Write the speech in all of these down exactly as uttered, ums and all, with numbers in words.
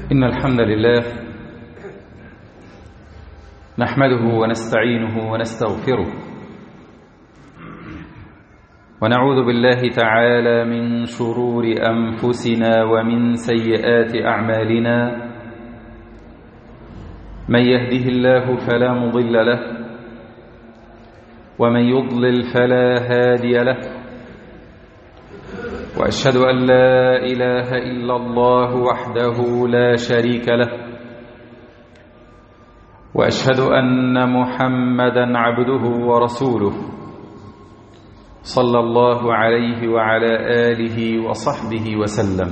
إن الحمد لله نحمده ونستعينه ونستغفره ونعوذ بالله تعالى من شرور أنفسنا ومن سيئات أعمالنا. من يهده الله فلا مضل له ومن يضلل فلا هادي له، وأشهد أن لا إله إلا الله وحده لا شريك له، وأشهد أن محمدًا عبده ورسوله صلى الله عليه وعلى آله وصحبه وسلم.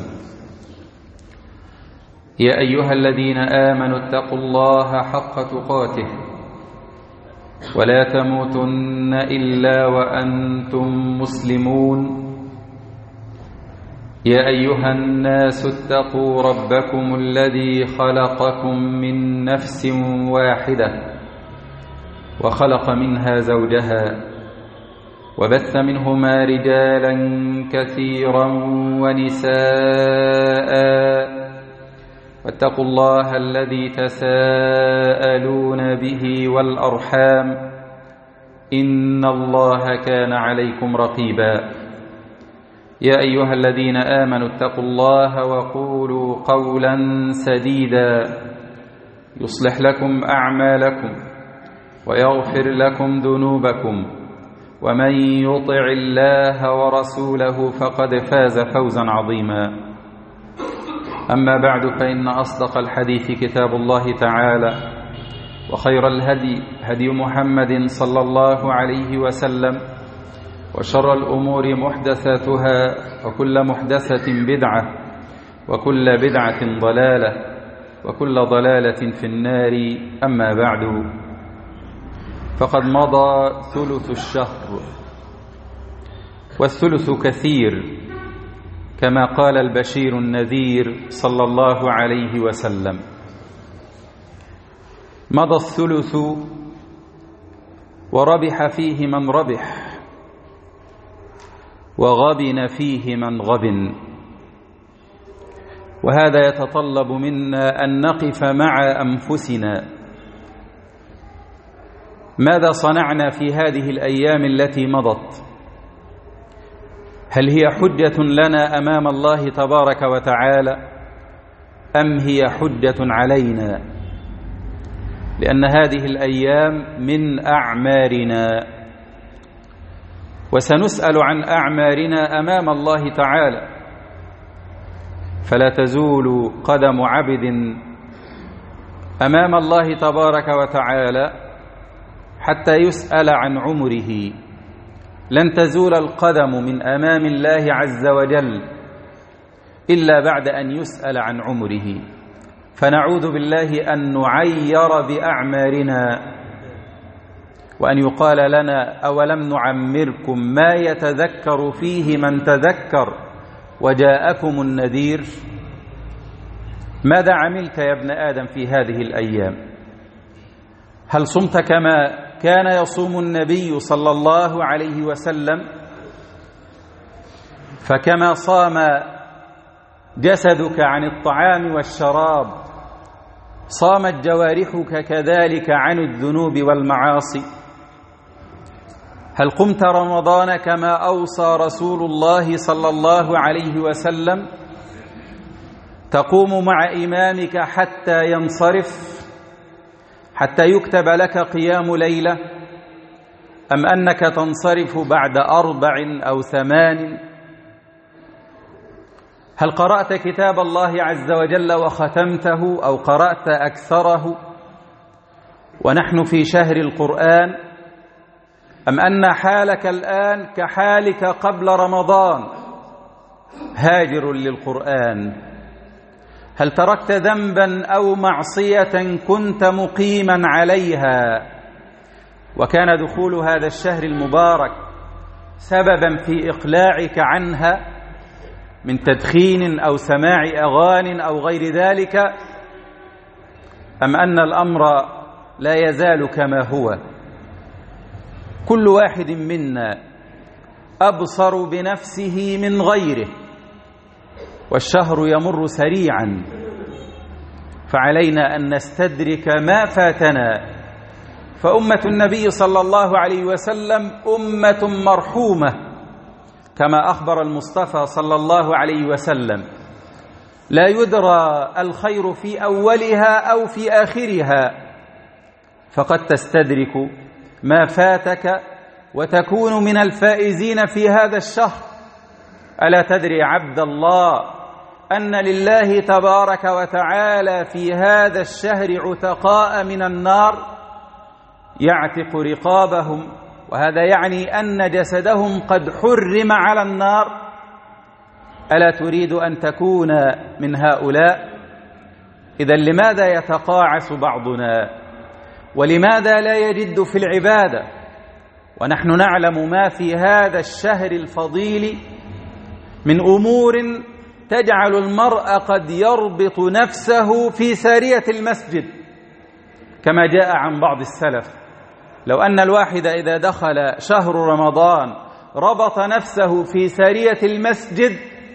يا أيها الذين آمنوا اتقوا الله حق تقاته ولا تموتن إلا وأنتم مسلمون. يا أيها الناس اتقوا ربكم الذي خلقكم من نفس واحدة وخلق منها زوجها وبث منهما رجالا كثيرا ونساء، واتقوا الله الذي تساءلون به والأرحام إن الله كان عليكم رقيبا. يا أيها الذين آمنوا اتقوا الله وقولوا قولا سديدا يصلح لكم أعمالكم ويغفر لكم ذنوبكم، ومن يطع الله ورسوله فقد فاز فوزا عظيما. أما بعد، فإن أصدق الحديث كتاب الله تعالى، وخير الهدي هدي محمد صلى الله عليه وسلم، وشر الأمور محدثاتها، وكل محدثة بدعة، وكل بدعة ضلالة، وكل ضلالة في النار. أما بعد، فقد مضى ثلث الشهر، والثلث كثير كما قال البشير النذير صلى الله عليه وسلم. مضى الثلث وربح فيه من ربح، وغبن فيه من غبن. وهذا يتطلب منا أن نقف مع أنفسنا. ماذا صنعنا في هذه الأيام التي مضت؟ هل هي حجة لنا أمام الله تبارك وتعالى، أم هي حجة علينا؟ لأن هذه الأيام من أعمارنا، وسنسأل عن أعمارنا أمام الله تعالى. فلا تزول قدم عبد أمام الله تبارك وتعالى حتى يسأل عن عمره. لن تزول القدم من أمام الله عز وجل إلا بعد أن يسأل عن عمره. فنعوذ بالله أن نعير بأعمارنا، وأن يقال لنا: أولم نعمركم ما يتذكر فيه من تذكر وجاءكم النذير؟ ماذا عملت يا ابن آدم في هذه الأيام؟ هل صمت كما كان يصوم النبي صلى الله عليه وسلم؟ فكما صام جسدك عن الطعام والشراب، صامت جوارحك كذلك عن الذنوب والمعاصي. هل قمت رمضان كما أوصى رسول الله صلى الله عليه وسلم، تقوم مع إمامك حتى ينصرف، حتى يكتب لك قيام ليلة، أم أنك تنصرف بعد أربع أو ثمان؟ هل قرأت كتاب الله عز وجل وختمته أو قرأت أكثره ونحن في شهر القرآن، أم أن حالك الآن كحالك قبل رمضان هاجر للقرآن؟ هل تركت ذنبا أو معصية كنت مقيما عليها، وكان دخول هذا الشهر المبارك سببا في إقلاعك عنها من تدخين أو سماع أغانٍ أو غير ذلك، أم أن الأمر لا يزال كما هو؟ كل واحد منا أبصر بنفسه من غيره، والشهر يمر سريعا، فعلينا أن نستدرك ما فاتنا. فأمة النبي صلى الله عليه وسلم أمة مرحومة كما أخبر المصطفى صلى الله عليه وسلم، لا يدرى الخير في أولها أو في آخرها، فقد تستدرك ما فاتك وتكون من الفائزين في هذا الشهر. ألا تدري عبد الله أن لله تبارك وتعالى في هذا الشهر عتقاء من النار يعتق رقابهم، وهذا يعني أن جسدهم قد حرم على النار؟ ألا تريد أن تكون من هؤلاء؟ إذن لماذا يتقاعس بعضنا؟ ولماذا لا يجد في العبادة ونحن نعلم ما في هذا الشهر الفضيل من أمور تجعل المرء قد يربط نفسه في سارية المسجد، كما جاء عن بعض السلف لو أن الواحد إذا دخل شهر رمضان ربط نفسه في سارية المسجد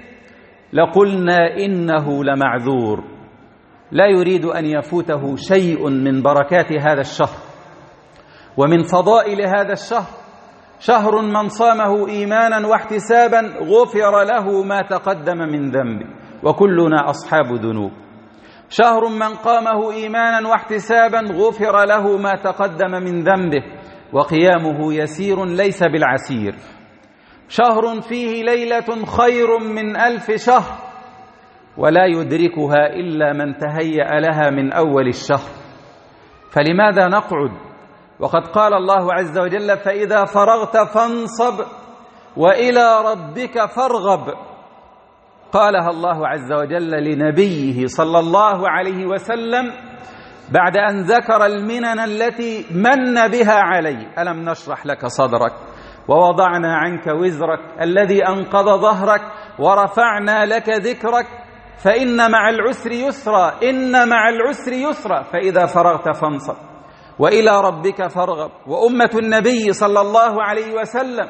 لقلنا إنه لمعذور، لا يريد أن يفوته شيء من بركات هذا الشهر ومن فضائل هذا الشهر. شهر من صامه إيمانا واحتسابا غفر له ما تقدم من ذنبه، وكلنا أصحاب ذنوب. شهر من قامه إيمانا واحتسابا غفر له ما تقدم من ذنبه، وقيامه يسير ليس بالعسير. شهر فيه ليلة خير من ألف شهر، ولا يدركها إلا من تهيأ لها من أول الشهر. فلماذا نقعد وقد قال الله عز وجل: فإذا فرغت فانصب وإلى ربك فارغب. قالها الله عز وجل لنبيه صلى الله عليه وسلم بعد أن ذكر المنن التي من بها عليه: ألم نشرح لك صدرك ووضعنا عنك وزرك الذي أنقض ظهرك ورفعنا لك ذكرك فإن مع العسر يسرا إن مع العسر يسرا فإذا فرغت فانصب وإلى ربك فارغب. وأمة النبي صلى الله عليه وسلم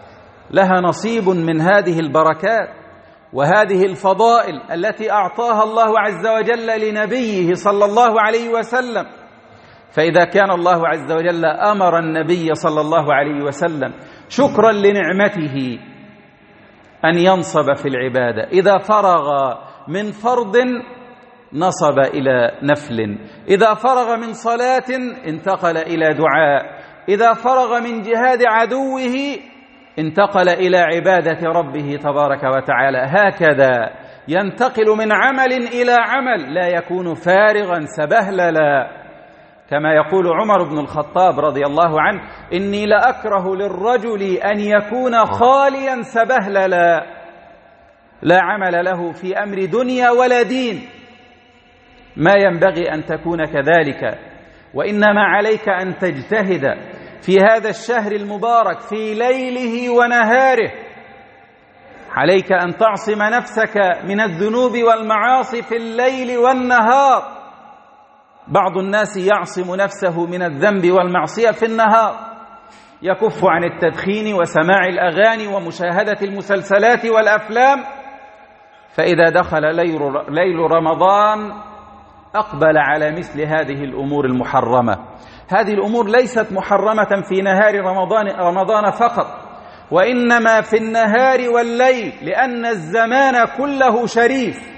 لها نصيب من هذه البركات وهذه الفضائل التي أعطاها الله عز وجل لنبيه صلى الله عليه وسلم. فإذا كان الله عز وجل أمر النبي صلى الله عليه وسلم شكرا لنعمته أن ينصب في العبادة، إذا فرغ من فرض نصب إلى نفل، إذا فرغ من صلاة انتقل إلى دعاء، إذا فرغ من جهاد عدوه انتقل إلى عبادة ربه تبارك وتعالى. هكذا ينتقل من عمل إلى عمل، لا يكون فارغا سبهللا. كما يقول عمر بن الخطاب رضي الله عنه: إني لأكره للرجل أن يكون خاليا سبهللا، لا عمل له في أمر دنيا ولا دين. ما ينبغي أن تكون كذلك، وإنما عليك أن تجتهد في هذا الشهر المبارك في ليله ونهاره. عليك أن تعصم نفسك من الذنوب والمعاصي في الليل والنهار. بعض الناس يعصم نفسه من الذنب والمعصية في النهار، يكف عن التدخين وسماع الأغاني ومشاهدة المسلسلات والأفلام، فإذا دخل ليل رمضان أقبل على مثل هذه الأمور المحرمة. هذه الأمور ليست محرمة في نهار رمضان رمضان فقط، وإنما في النهار والليل، لأن الزمان كله شريف.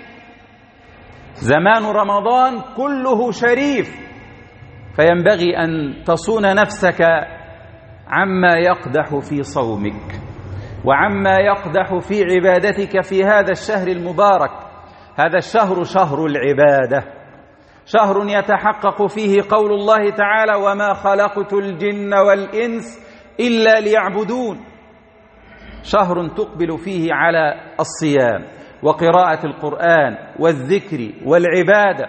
زمان رمضان كله شريف، فينبغي أن تصون نفسك عما يقدح في صومك وعما يقدح في عبادتك في هذا الشهر المبارك. هذا الشهر شهر العبادة، شهر يتحقق فيه قول الله تعالى: وما خلقت الجن والإنس إلا ليعبدون. شهر تقبل فيه على الصيام وقراءة القرآن والذكر والعبادة،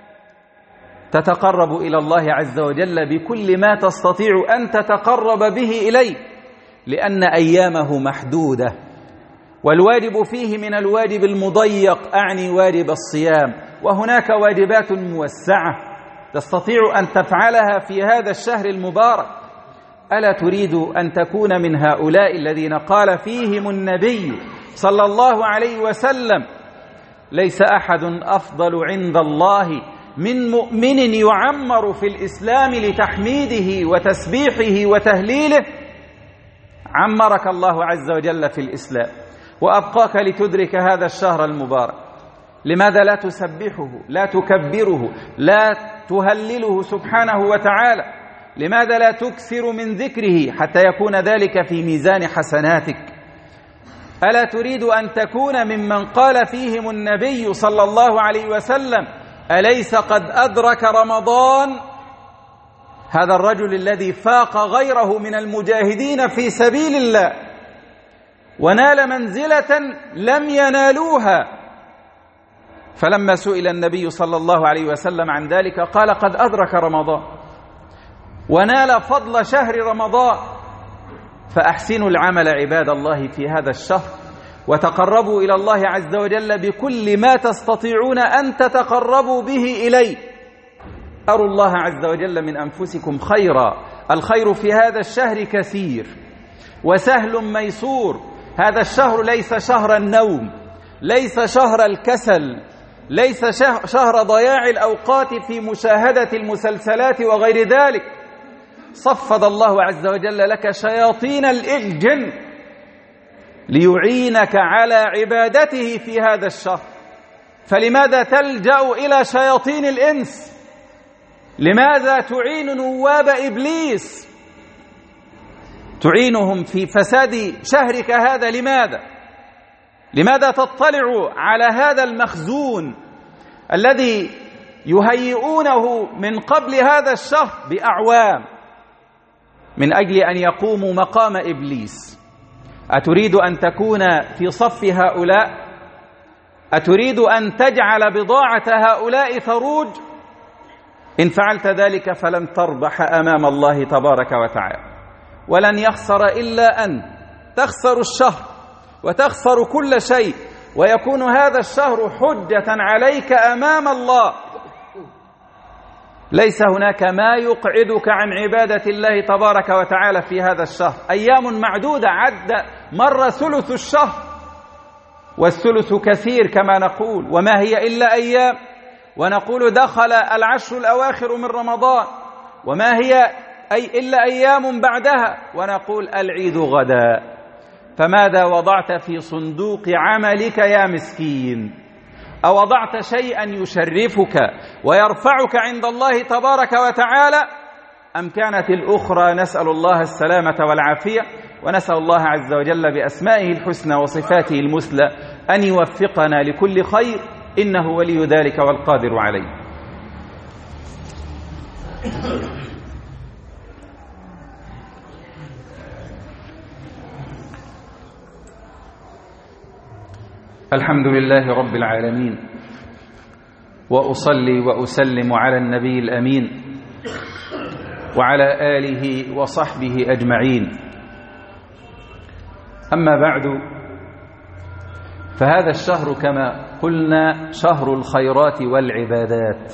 تتقرب إلى الله عز وجل بكل ما تستطيع أن تتقرب به إليه، لأن أيامه محدودة، والواجب فيه من الواجب المضيق، أعني واجب الصيام، وهناك واجبات موسعة تستطيع أن تفعلها في هذا الشهر المبارك. ألا تريد أن تكون من هؤلاء الذين قال فيهم النبي صلى الله عليه وسلم: ليس أحد أفضل عند الله من مؤمن يعمر في الإسلام لتحميده وتسبيحه وتهليله، عمرك الله عز وجل في الإسلام وأبقاك لتدرك هذا الشهر المبارك. لماذا لا تسبحه، لا تكبره، لا تهلله سبحانه وتعالى؟ لماذا لا تكثر من ذكره حتى يكون ذلك في ميزان حسناتك؟ ألا تريد أن تكون ممن قال فيهم النبي صلى الله عليه وسلم: أليس قد أدرك رمضان؟ هذا الرجل الذي فاق غيره من المجاهدين في سبيل الله ونال منزلة لم ينالوها، فلما سئل النبي صلى الله عليه وسلم عن ذلك قال: قد أدرك رمضان ونال فضل شهر رمضان. فأحسنوا العمل عباد الله في هذا الشهر، وتقربوا إلى الله عز وجل بكل ما تستطيعون أن تتقربوا به إليه. أروا الله عز وجل من أنفسكم خيرا. الخير في هذا الشهر كثير وسهل ميسور. هذا الشهر ليس شهر النوم، ليس شهر الكسل، ليس شهر ضياع الأوقات في مشاهدة المسلسلات وغير ذلك. صفد الله عز وجل لك شياطين الجن ليعينك على عبادته في هذا الشهر، فلماذا تلجأ إلى شياطين الإنس؟ لماذا تعين نواب إبليس، تعينهم في فساد شهرك هذا؟ لماذا؟ لماذا تطلع على هذا المخزون الذي يهيئونه من قبل هذا الشهر بأعوام من أجل أن يقوموا مقام إبليس؟ أتريد أن تكون في صف هؤلاء؟ أتريد أن تجعل بضاعة هؤلاء تروج؟ إن فعلت ذلك فلن تربح أمام الله تبارك وتعالى، ولن يخسر إلا أن تخسر الشهر وتخسر كل شيء، ويكون هذا الشهر حجة عليك أمام الله. ليس هناك ما يقعدك عن عبادة الله تبارك وتعالى في هذا الشهر. أيام معدودة، عد مر ثلث الشهر، والثلث كثير كما نقول، وما هي إلا أيام. ونقول دخل العشر الأواخر من رمضان، وما هي أي إلا أيام بعدها، ونقول العيد غدا. فماذا وضعت في صندوق عملك يا مسكين؟ أوضعت شيئا يشرفك ويرفعك عند الله تبارك وتعالى، أم كانت الأخرى؟ نسأل الله السلامة والعافية، ونسأل الله عز وجل بأسمائه الحسنى وصفاته المثلى أن يوفقنا لكل خير، إنه ولي ذلك والقادر عليه. الحمد لله رب العالمين، وأصلي وأسلم على النبي الأمين وعلى آله وصحبه أجمعين. أما بعد، فهذا الشهر كما قلنا شهر الخيرات والعبادات،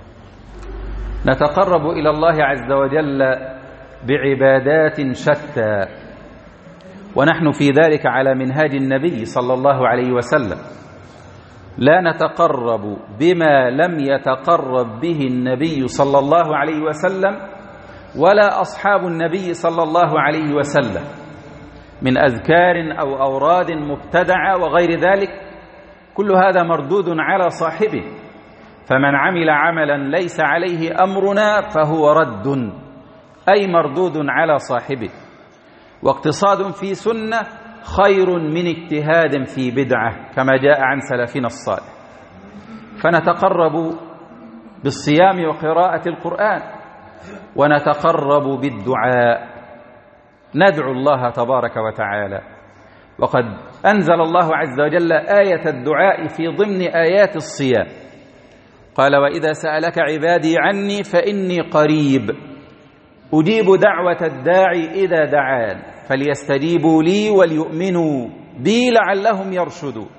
نتقرب إلى الله عز وجل بعبادات شتى، ونحن في ذلك على منهاج النبي صلى الله عليه وسلم. لا نتقرب بما لم يتقرب به النبي صلى الله عليه وسلم ولا أصحاب النبي صلى الله عليه وسلم من أذكار أو أوراد مبتدعة وغير ذلك. كل هذا مردود على صاحبه، فمن عمل عملا ليس عليه أمرنا فهو رد، أي مردود على صاحبه. واقتصاد في سنة خير من اجتهاد في بدعة، كما جاء عن سلفنا الصالح. فنتقرب بالصيام وقراءة القرآن، ونتقرب بالدعاء، ندعو الله تبارك وتعالى. وقد أنزل الله عز وجل آية الدعاء في ضمن آيات الصيام، قال: وإذا سألك عبادي عني فإني قريب أجيب دعوة الداعي إذا دعان فليستجيبوا لي وليؤمنوا بي لعلهم يرشدون.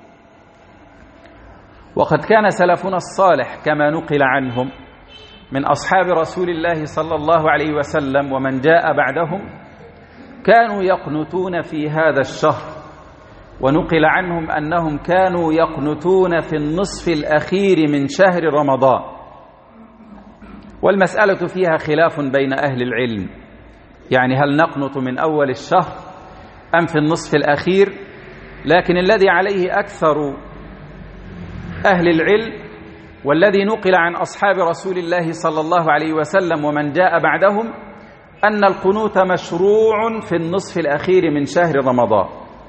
وقد كان سلفنا الصالح كما نقل عنهم من أصحاب رسول الله صلى الله عليه وسلم ومن جاء بعدهم كانوا يقنتون في هذا الشهر، ونقل عنهم أنهم كانوا يقنتون في النصف الأخير من شهر رمضان. والمسألة فيها خلاف بين أهل العلم، يعني هل نقنط من أول الشهر أم في النصف الأخير؟ لكن الذي عليه أكثر أهل العلم والذي نقل عن أصحاب رسول الله صلى الله عليه وسلم ومن جاء بعدهم أن القنوت مشروع في النصف الأخير من شهر رمضان.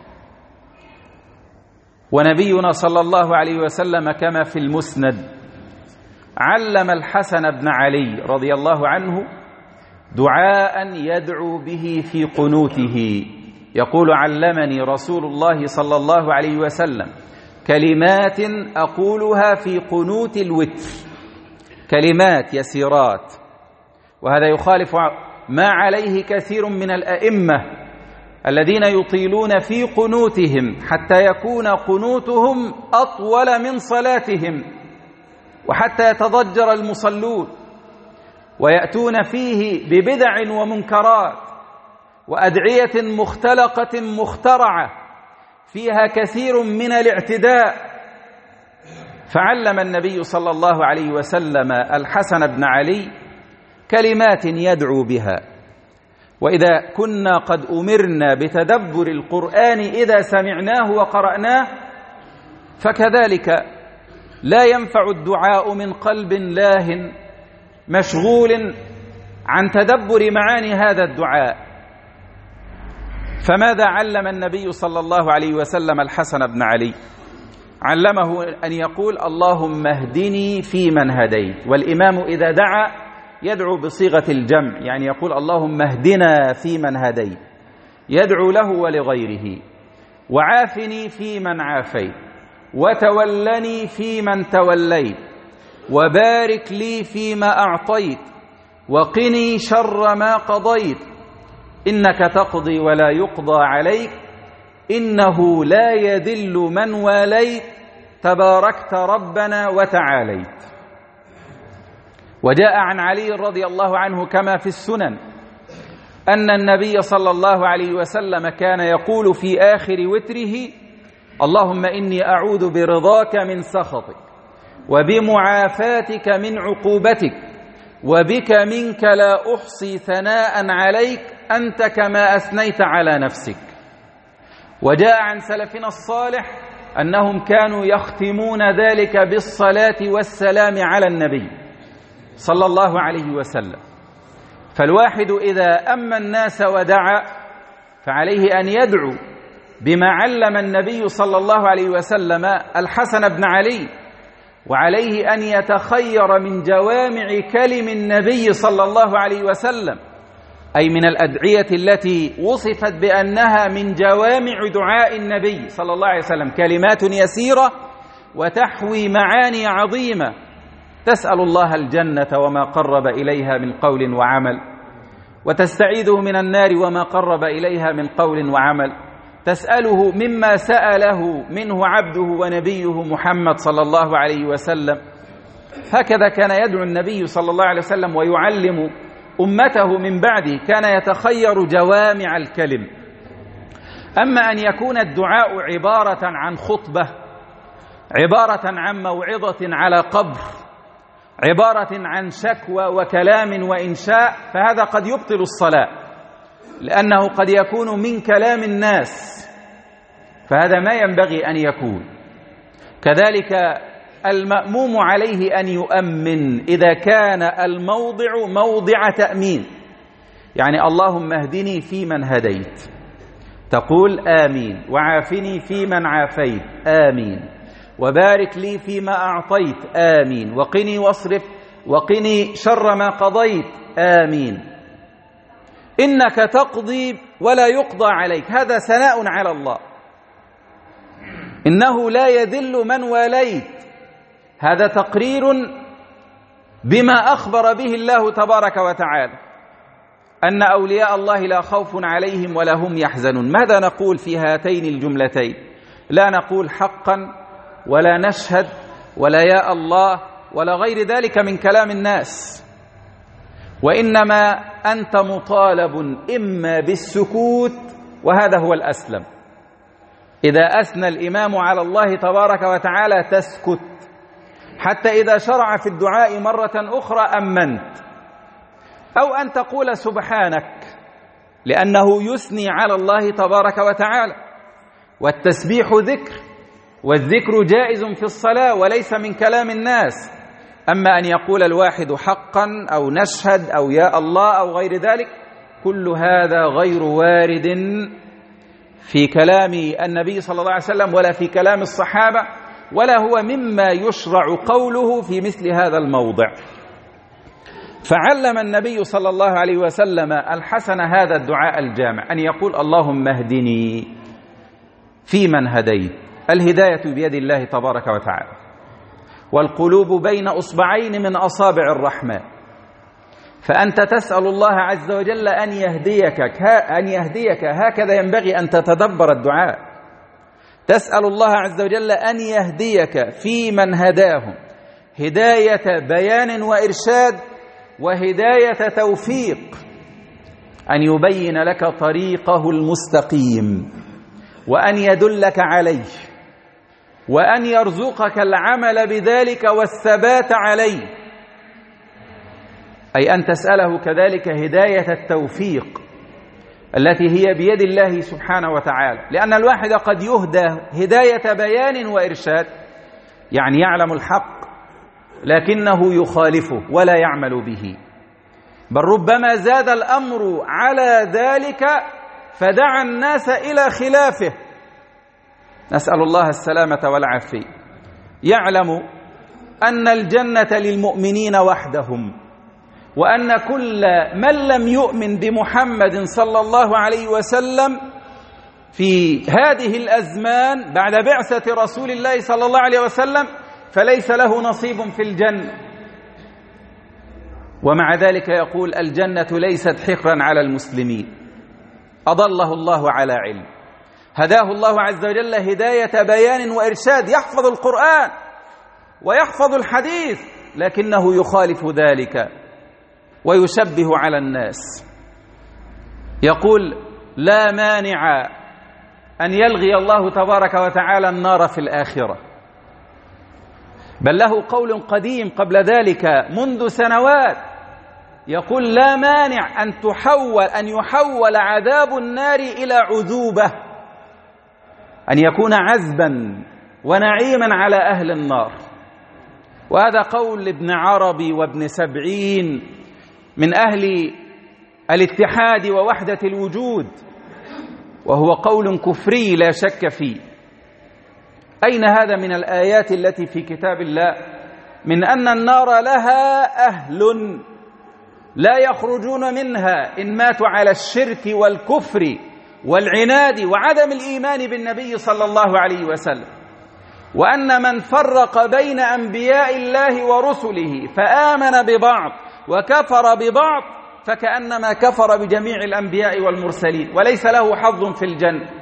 ونبينا صلى الله عليه وسلم كما في المسند علم الحسن بن علي رضي الله عنه دعاء يدعو به في قنوته، يقول: علمني رسول الله صلى الله عليه وسلم كلمات أقولها في قنوت الوتر، كلمات يسيرات، وهذا يخالف ما عليه كثير من الأئمة الذين يطيلون في قنوتهم حتى يكون قنوتهم أطول من صلاتهم، وحتى يتضجر المصلون ويأتون فيه ببدع ومنكرات وأدعية مختلقة مخترعة فيها كثير من الاعتداء. فعلم النبي صلى الله عليه وسلم الحسن بن علي كلمات يدعو بها. وإذا كنا قد أمرنا بتدبر القرآن إذا سمعناه وقرأناه، فكذلك لا ينفع الدعاء من قلب لاه مشغول عن تدبر معاني هذا الدعاء. فماذا علم النبي صلى الله عليه وسلم الحسن بن علي؟ علمه أن يقول: اللهم اهدني فيمن هديت. والإمام إذا دعا يدعو بصيغة الجمع، يعني يقول: اللهم اهدنا فيمن هديت، يدعو له ولغيره. وعافني فيمن عافيت، وتولني فيمن توليت، وبارك لي فيما أعطيت، وقني شر ما قضيت، إنك تقضي ولا يقضى عليك، إنه لا يذل من واليت، تباركت ربنا وتعاليت. وجاء عن علي رضي الله عنه كما في السنن أن النبي صلى الله عليه وسلم كان يقول في آخر وتره: اللهم إني أعوذ برضاك من سخطك، وبمعافاتك من عقوبتك، وبك منك لا أحصي ثناء عليك، أنت كما أثنيت على نفسك. وجاء عن سلفنا الصالح أنهم كانوا يختمون ذلك بالصلاة والسلام على النبي صلى الله عليه وسلم. فالواحد إذا أما الناس ودعا فعليه أن يدعو بما علم النبي صلى الله عليه وسلم الحسن بن علي، وعليه أن يتخير من جوامع كلم النبي صلى الله عليه وسلم، أي من الأدعية التي وصفت بأنها من جوامع دعاء النبي صلى الله عليه وسلم، كلمات يسيرة وتحوي معاني عظيمة. تسأل الله الجنة وما قرب إليها من قول وعمل، وتستعيذه من النار وما قرب إليها من قول وعمل، تسأله مما سأله منه عبده ونبيه محمد صلى الله عليه وسلم. هكذا كان يدعو النبي صلى الله عليه وسلم ويعلم أمته من بعده، كان يتخير جوامع الكلم. أما أن يكون الدعاء عبارة عن خطبة، عبارة عن موعظة على قبر، عبارة عن شكوى وكلام وإنشاء، فهذا قد يبطل الصلاة، لأنه قد يكون من كلام الناس، فهذا ما ينبغي أن يكون. كذلك المأموم عليه أن يؤمن إذا كان الموضع موضع تأمين، يعني اللهم اهدني فيمن هديت تقول آمين، وعافني فيمن عافيت آمين، وبارك لي فيما أعطيت آمين، وقني واصرف وقني شر ما قضيت آمين، إنك تقضي ولا يقضى عليك. هذا ثناء على الله، إنه لا يذل من واليت، هذا تقرير بما أخبر به الله تبارك وتعالى أن أولياء الله لا خوف عليهم ولا هم يحزنون. ماذا نقول في هاتين الجملتين؟ لا نقول حقا ولا نشهد ولا يا الله ولا غير ذلك من كلام الناس، وإنما أنت مطالب إما بالسكوت، وهذا هو الأسلم. إذا أثنى الإمام على الله تبارك وتعالى تسكت، حتى إذا شرع في الدعاء مرة أخرى أمنت، أو أن تقول سبحانك لأنه يثني على الله تبارك وتعالى. والتسبيح ذكر، والذكر جائز في الصلاة وليس من كلام الناس. أما أن يقول الواحد حقا أو نشهد أو يا الله أو غير ذلك، كل هذا غير وارد في كلام النبي صلى الله عليه وسلم ولا في كلام الصحابة، ولا هو مما يشرع قوله في مثل هذا الموضع. فعلم النبي صلى الله عليه وسلم الحسن هذا الدعاء الجامع، أن يقول اللهم اهدني فيمن هديت. الهداية بيد الله تبارك وتعالى، والقلوب بين أصبعين من أصابع الرحمن. فأنت تسأل الله عز وجل أن يهديك أن يهديك هكذا ينبغي أن تتدبر الدعاء. تسأل الله عز وجل أن يهديك في من هداهم، هداية بيان وإرشاد، وهداية توفيق، أن يبين لك طريقه المستقيم، وأن يدلك عليه، وأن يرزقك العمل بذلك والثبات عليه، أي أن تسأله كذلك هداية التوفيق التي هي بيد الله سبحانه وتعالى. لأن الواحد قد يهدى هداية بيان وإرشاد، يعني يعلم الحق لكنه يخالفه ولا يعمل به، بل ربما زاد الأمر على ذلك فدعا الناس إلى خلافه، نسأل الله السلامة والعافية. يعلم أن الجنة للمؤمنين وحدهم، وأن كل من لم يؤمن بمحمد صلى الله عليه وسلم في هذه الأزمان بعد بعثة رسول الله صلى الله عليه وسلم فليس له نصيب في الجنة. ومع ذلك يقول الجنة ليست حقرا على المسلمين. أضله الله على علم، هداه الله عز وجل هداية بيان وإرشاد، يحفظ القرآن ويحفظ الحديث، لكنه يخالف ذلك ويشبه على الناس. يقول لا مانع أن يلغي الله تبارك وتعالى النار في الآخرة، بل له قول قديم قبل ذلك منذ سنوات يقول لا مانع أن تحول أن يحول عذاب النار إلى عذوبة، أن يكون عذبا ونعيما على أهل النار. وهذا قول ابن عربي وابن سبعين من أهل الاتحاد ووحدة الوجود، وهو قول كفري لا شك فيه. أين هذا من الآيات التي في كتاب الله من أن النار لها أهل لا يخرجون منها إن ماتوا على الشرك والكفر والعناد وعدم الإيمان بالنبي صلى الله عليه وسلم، وأن من فرق بين أنبياء الله ورسله فآمن ببعض وكفر ببعض فكأنما كفر بجميع الأنبياء والمرسلين وليس له حظ في الجنة.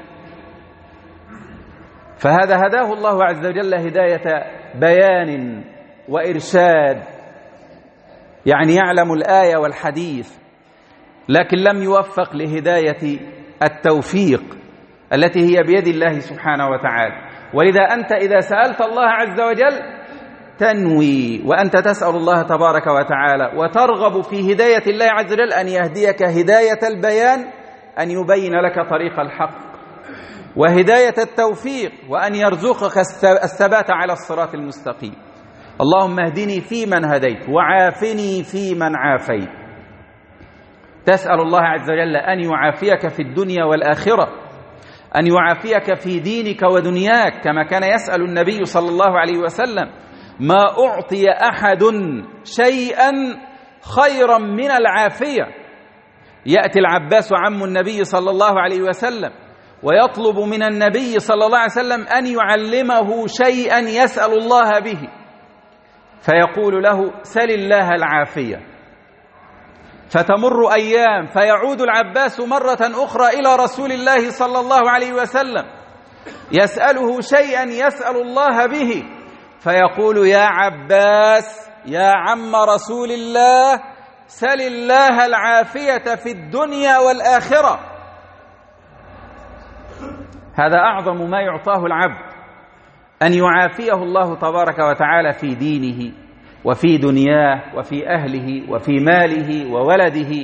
فهذا هداه الله عز وجل هداية بيان وإرشاد، يعني يعلم الآية والحديث، لكن لم يوفق لهداية التوفيق التي هي بيد الله سبحانه وتعالى. ولذا أنت إذا سألت الله عز وجل تنوي وأنت تسأل الله تبارك وتعالى وترغب في هداية الله عز وجل أن يهديك هداية البيان، أن يبين لك طريق الحق، وهداية التوفيق، وأن يرزقك الثبات على الصراط المستقيم. اللهم اهدني فيمن هديت وعافني فيمن عافيت. تسأل الله عز وجل أن يعافيك في الدنيا والآخرة، أن يعافيك في دينك ودنياك، كما كان يسأل النبي صلى الله عليه وسلم ما أعطي أحد شيئا خيرا من العافية. يأتي العباس عم النبي صلى الله عليه وسلم ويطلب من النبي صلى الله عليه وسلم أن يعلمه شيئا يسأل الله به، فيقول له سل الله العافية. فتمر أيام فيعود العباس مرة أخرى إلى رسول الله صلى الله عليه وسلم يسأله شيئا يسأل الله به، فيقول يا عباس يا عم رسول الله سل الله العافية في الدنيا والآخرة. هذا أعظم ما يعطاه العبد، أن يعافيه الله تبارك وتعالى في دينه وفي دنياه وفي أهله وفي ماله وولده.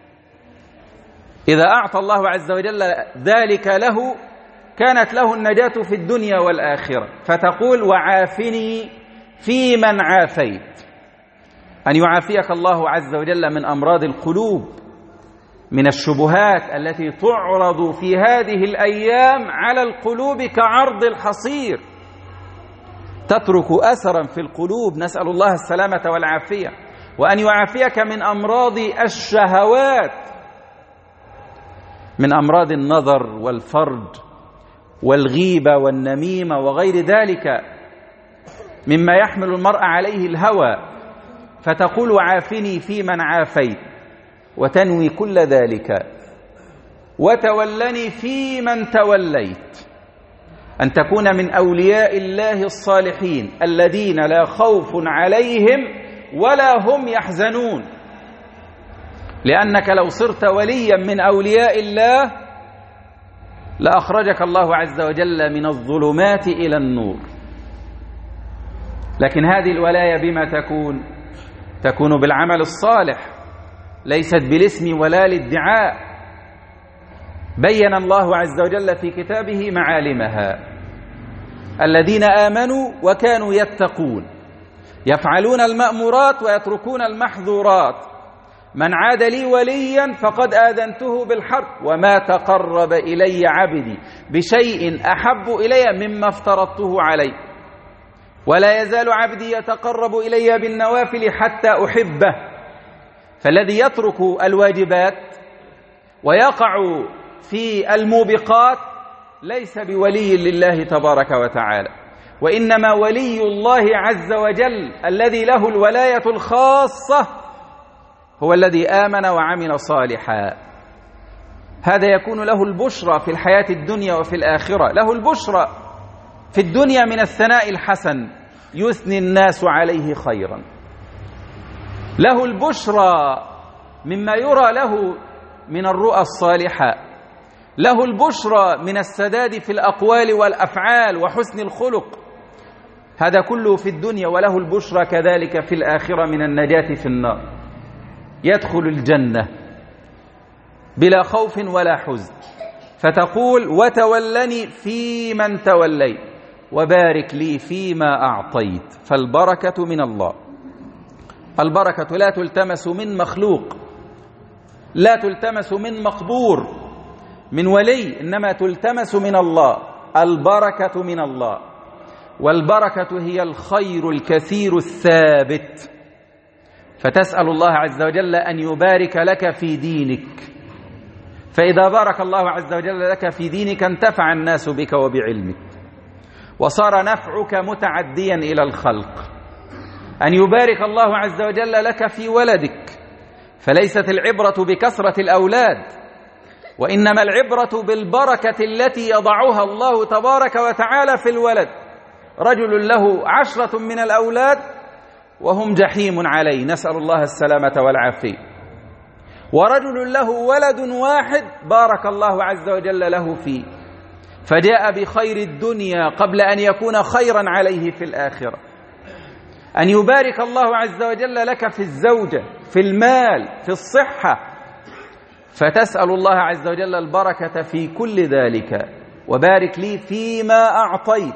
إذا أعطى الله عز وجل ذلك له كانت له النجاة في الدنيا والآخرة. فتقول وعافني في من عافيت، أن يعافيك الله عز وجل من أمراض القلوب، من الشبهات التي تعرض في هذه الأيام على القلوب كعرض الحصير، تترك أثرا في القلوب، نسأل الله السلامة والعافية. وأن يعافيك من أمراض الشهوات، من أمراض النظر والفرج والغيبة والنميمة وغير ذلك مما يحمل المرء عليه الهوى. فتقول وعافني في من عافيت، وتنوي كل ذلك. وتولني في من توليت، أن تكون من أولياء الله الصالحين الذين لا خوف عليهم ولا هم يحزنون، لأنك لو صرت وليا من أولياء الله لأخرجك الله عز وجل من الظلمات إلى النور. لكن هذه الولاية بما تكون؟ تكون بالعمل الصالح، ليست بالاسم ولا الادعاء. بين الله عز وجل في كتابه معالمها: الذين آمنوا وكانوا يتقون يفعلون المأمورات ويتركون المحظورات، من عاد لي وليا فقد آذنته بالحرب، وما تقرب إلي عبدي بشيء أحب إلي مما افترضته عليه، ولا يزال عبدي يتقرب إلي بالنوافل حتى أحبه. فالذي يترك الواجبات ويقع في الموبقات ليس بولي لله تبارك وتعالى، وإنما ولي الله عز وجل الذي له الولاية الخاصة هو الذي آمن وعمل صالحا. هذا يكون له البشرى في الحياة الدنيا وفي الآخرة. له البشرى في الدنيا من الثناء الحسن، يثني الناس عليه خيرا. له البشرى مما يرى له من الرؤى الصالحة. له البشرى من السداد في الأقوال والأفعال وحسن الخلق. هذا كله في الدنيا. وله البشرى كذلك في الآخرة من النجاة في النار، يدخل الجنة بلا خوف ولا حزن. فتقول وتولني في من توليت وبارك لي فيما أعطيت. فالبركة من الله. البركة لا تلتمس من مخلوق، لا تلتمس من مقدور، من ولي، إنما تلتمس من الله. البركة من الله، والبركة هي الخير الكثير الثابت. فتسأل الله عز وجل أن يبارك لك في دينك، فإذا بارك الله عز وجل لك في دينك انتفع الناس بك وبعلمك، وصار نفعك متعديا إلى الخلق. أن يبارك الله عز وجل لك في ولدك، فليست العبرة بكثرة الأولاد، وإنما العبرة بالبركة التي يضعها الله تبارك وتعالى في الولد. رجل له عشرة من الأولاد وهم جحيم عليه، نسأل الله السلامة والعافية. ورجل له ولد واحد بارك الله عز وجل له فيه، فجاء بخير الدنيا قبل أن يكون خيرا عليه في الآخرة. أن يبارك الله عز وجل لك في الزوجة، في المال، في الصحة، فتسأل الله عز وجل البركة في كل ذلك. وبارك لي فيما أعطيت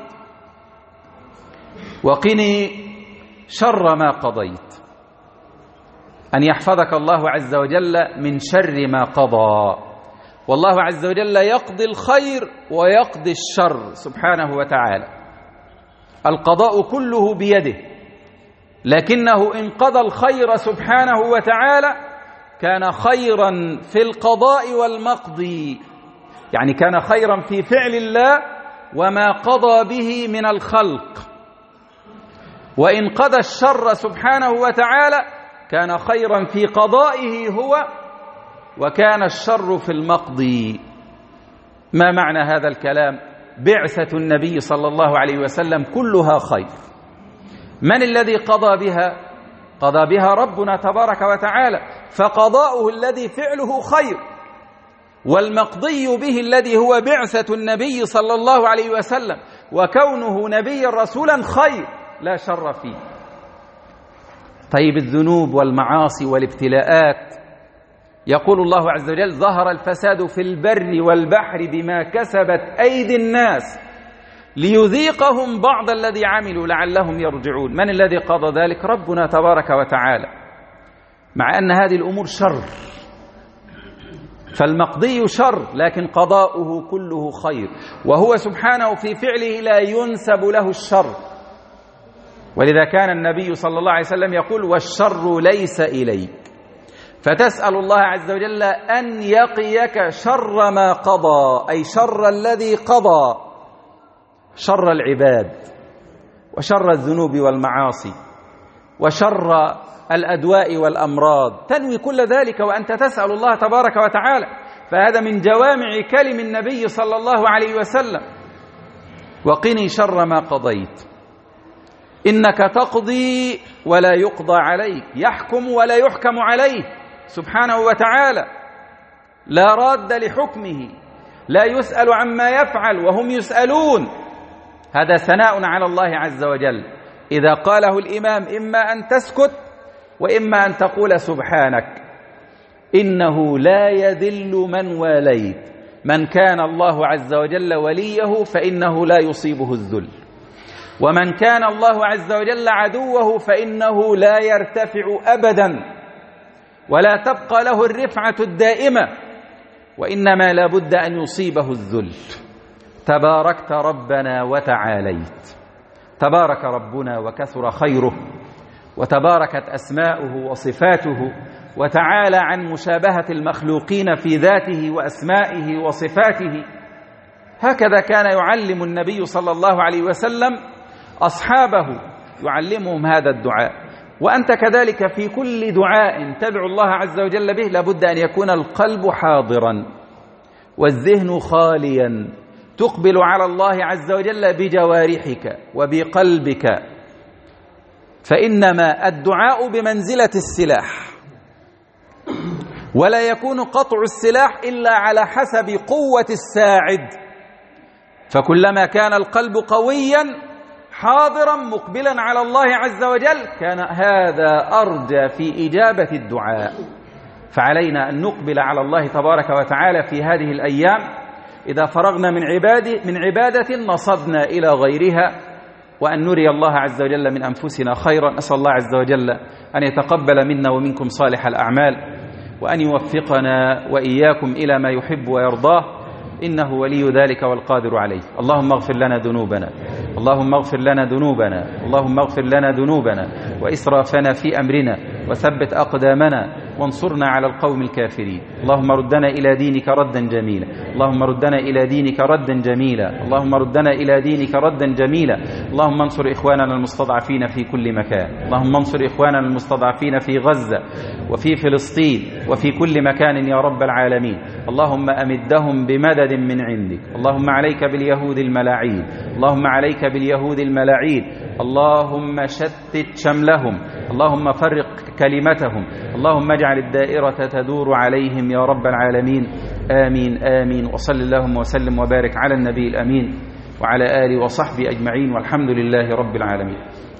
وقني شر ما قضيت. أن يحفظك الله عز وجل من شر ما قضى. والله عز وجل يقضي الخير ويقضي الشر سبحانه وتعالى. القضاء كله بيده، لكنه إن قضى الخير سبحانه وتعالى كان خيرا في القضاء والمقضي، يعني كان خيرا في فعل الله وما قضى به من الخلق. وإن قضى الشر سبحانه وتعالى كان خيرا في قضائه هو، وكان الشر في المقضي. ما معنى هذا الكلام؟ بعثة النبي صلى الله عليه وسلم كلها خير. من الذي قضى بها؟ قضى بها ربنا تبارك وتعالى، فقضاؤه الذي فعله خير، والمقضي به الذي هو بعثة النبي صلى الله عليه وسلم وكونه نبيا رسولا خير لا شر فيه. طيب الذنوب والمعاصي والابتلاءات، يقول الله عز وجل: ظهر الفساد في البر والبحر بما كسبت أيدي الناس ليذيقهم بعض الذي عملوا لعلهم يرجعون. من الذي قضى ذلك؟ ربنا تبارك وتعالى، مع أن هذه الأمور شر، فالمقضي شر لكن قضاؤه كله خير، وهو سبحانه في فعله لا ينسب له الشر. ولذا كان النبي صلى الله عليه وسلم يقول: والشر ليس إليك. فتسأل الله عز وجل أن يقيك شر ما قضى، أي شر الذي قضى، شر العباد وشر الذنوب والمعاصي وشر الأدواء والأمراض. تنوي كل ذلك وأنت تسأل الله تبارك وتعالى، فهذا من جوامع كلم النبي صلى الله عليه وسلم: وقني شر ما قضيت، إنك تقضي ولا يقضى عليك، يحكم ولا يحكم عليه سبحانه وتعالى، لا راد لحكمه، لا يسأل عما يفعل وهم يسألون. هذا ثناء على الله عز وجل. إذا قاله الإمام إما أن تسكت وإما أن تقول سبحانك. إنه لا يذل من واليت، من كان الله عز وجل وليه فإنه لا يصيبه الذل، ومن كان الله عز وجل عدوه فإنه لا يرتفع أبدا ولا تبقى له الرفعة الدائمة، وإنما لا بد أن يصيبه الذل. تباركت ربنا وتعاليت، تبارك ربنا وكثر خيره، وتباركت أسماؤه وصفاته، وتعالى عن مشابهة المخلوقين في ذاته وأسمائه وصفاته. هكذا كان يعلم النبي صلى الله عليه وسلم أصحابه، يعلمهم هذا الدعاء. وأنت كذلك في كل دعاء تدعو الله عز وجل به لابد أن يكون القلب حاضرا والذهن خاليا، تقبل على الله عز وجل بجوارحك وبقلبك، فإنما الدعاء بمنزلة السلاح، ولا يكون قطع السلاح إلا على حسب قوة الساعد. فكلما كان القلب قويا حاضرا مقبلا على الله عز وجل كان هذا أرجى في إجابة الدعاء. فعلينا أن نقبل على الله تبارك وتعالى في هذه الأيام إذا فرغنا من عبادة من عبادة نصبنا إلى غيرها، وأن نري الله عز وجل من أنفسنا خيرا. أسأل الله عز وجل أن يتقبل منا ومنكم صالح الأعمال، وأن يوفقنا وإياكم إلى ما يحب ويرضاه، إنه ولي ذلك والقادر عليه. اللهم اغفر لنا ذنوبنا، اللهم اغفر لنا ذنوبنا، اللهم اغفر لنا ذنوبنا وإسرافنا في أمرنا، وثبت أقدامنا وانصرنا على القوم الكافرين. اللهم ردنا إلى دينك ردا جميلا، اللهم ردنا إلى دينك ردا جميلا، اللهم ردنا إلى دينك ردا جميلا. اللهم انصر إخواننا المستضعفين في كل مكان، اللهم انصر إخواننا المستضعفين في غزة وفي فلسطين وفي كل مكان يا رب العالمين. اللهم أمدهم بمدد من عندك. اللهم عليك باليهود الملاعين، اللهم عليك باليهود الملاعين، اللهم شتت شملهم، اللهم فرق كلمتهم، اللهم اجعل الدائرة تدور عليهم يا رب العالمين. آمين آمين. وصل اللهم وسلم وبارك على النبي الأمين وعلى آله وصحبه أجمعين، والحمد لله رب العالمين.